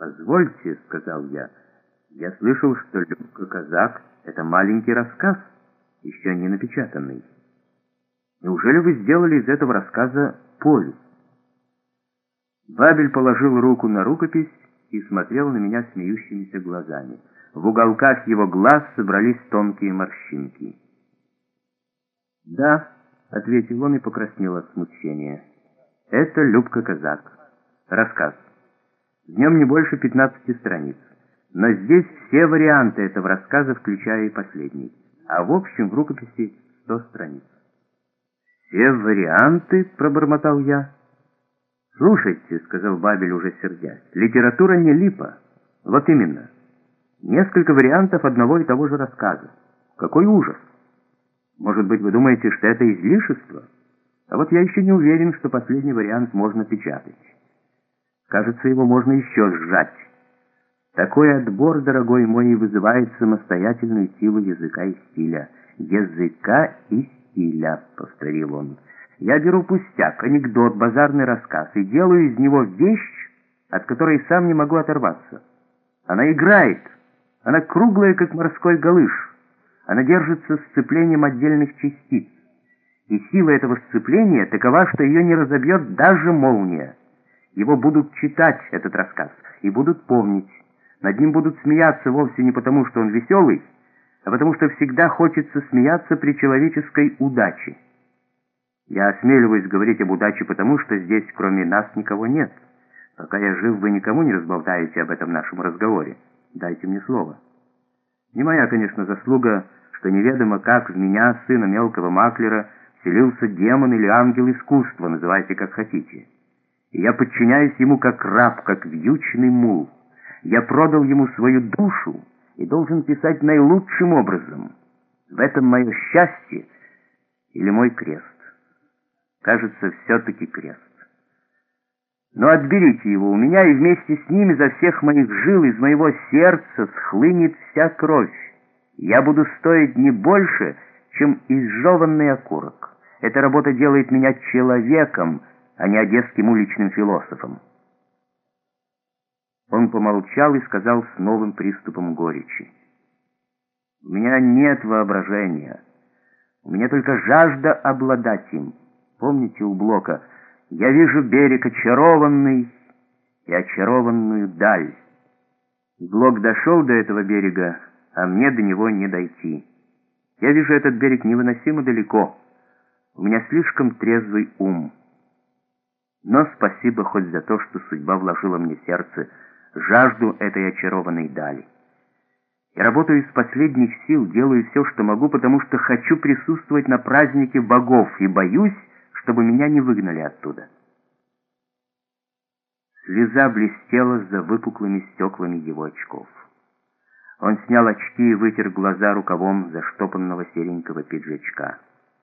«Позвольте», — сказал я слышал, что «Любка Казак» — это маленький рассказ, еще не напечатанный. Неужели вы сделали из этого рассказа повесть?» Бабель положил руку на рукопись и смотрел на меня смеющимися глазами. В уголках его глаз собрались тонкие морщинки. «Да», — ответил он и покраснел от смущения. «Это Любка Казак. Рассказ. В нем не больше 15 страниц. Но здесь все варианты этого рассказа, включая и последний. А в общем в рукописи 100 страниц». «Все варианты?» — пробормотал я. «Слушайте», — сказал Бабель, уже сердясь, — «литература не липа. Вот именно. Несколько вариантов одного и того же рассказа. Какой ужас! Может быть, вы думаете, что это излишество? А вот я еще не уверен, что последний вариант можно печатать. Кажется, его можно еще сжать. Такой отбор, дорогой мой, вызывает самостоятельную силу языка и стиля. Языка и стиля», — повторил он. «Я беру пустяк, анекдот, базарный рассказ и делаю из него вещь, от которой сам не могу оторваться. Она играет, она круглая, как морской галыш, она держится сцеплением отдельных частиц. И сила этого сцепления такова, что ее не разобьет даже молния. Его будут читать, этот рассказ, и будут помнить. Над ним будут смеяться вовсе не потому, что он веселый, а потому что всегда хочется смеяться при человеческой удаче. Я осмеливаюсь говорить об удаче потому, что здесь кроме нас никого нет. Пока я жив, вы никому не разболтаете об этом нашем разговоре. Дайте мне слово. Не моя, конечно, заслуга, что неведомо как в меня, сына мелкого маклера, вселился демон или ангел искусства, называйте как хотите. И я подчиняюсь ему как раб, как вьючный мул. Я продал ему свою душу и должен писать наилучшим образом. В этом мое счастье или мой крест? Кажется, все-таки крест. Но отберите его у меня, и вместе с ним изо всех моих жил, из моего сердца схлынет вся кровь. Я буду стоить не больше, чем изжеванный окурок. Эта работа делает меня человеком, а не одесским уличным философом». Он помолчал и сказал с новым приступом горечи: «У меня нет воображения. У меня только жажда обладать им. Помните у Блока: я вижу берег очарованный и очарованную даль. Блок дошел до этого берега, а мне до него не дойти. Я вижу этот берег невыносимо далеко. У меня слишком трезвый ум. Но спасибо хоть за то, что судьба вложила мне в сердце жажду этой очарованной дали. Я работаю из последних сил, делаю все, что могу, потому что хочу присутствовать на празднике богов и боюсь, чтобы меня не выгнали оттуда». Слеза блестела за выпуклыми стеклами его очков. Он снял очки и вытер глаза рукавом заштопанного серенького пиджачка.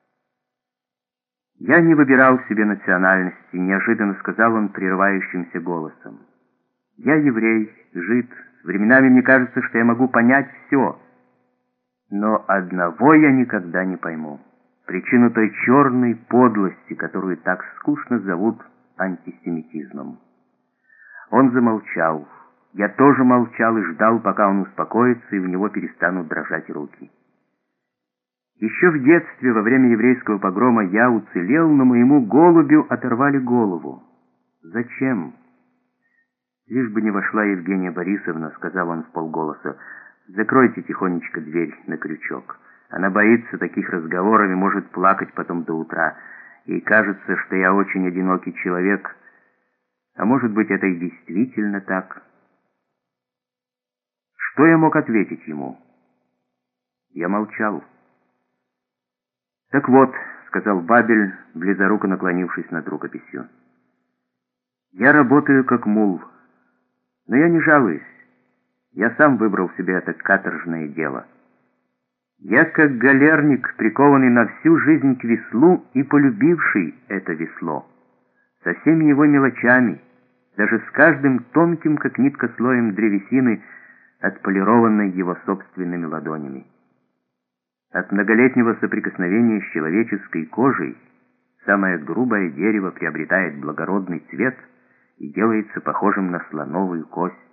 «Я не выбирал себе национальности», — неожиданно сказал он прерывающимся голосом. «Я еврей, жид. Временами мне кажется, что я могу понять все. Но одного я никогда не пойму: причину той черной подлости, которую так скучно зовут антисемитизмом». Он замолчал. Я тоже молчал и ждал, пока он успокоится и у него перестанут дрожать руки. Еще в детстве, во время еврейского погрома, я уцелел, но моему голубю оторвали голову. Зачем? «Лишь бы не вошла Евгения Борисовна», — сказал он вполголоса. «Закройте тихонечко дверь на крючок. Она боится таких разговоров и может плакать потом до утра. Ей кажется, что я очень одинокий человек. А может быть, это и действительно так». Что я мог ответить ему? Я молчал. «Так вот», — сказал Бабель, близоруко наклонившись над рукописью, — «я работаю как мул, но я не жалуюсь. Я сам выбрал себе это каторжное дело. Я как галерник, прикованный на всю жизнь к веслу и полюбивший это весло, со всеми его мелочами, даже с каждым тонким, как нитка, слоем древесины, отполированной его собственными ладонями. От многолетнего соприкосновения с человеческой кожей самое грубое дерево приобретает благородный цвет и делается похожим на слоновую кость.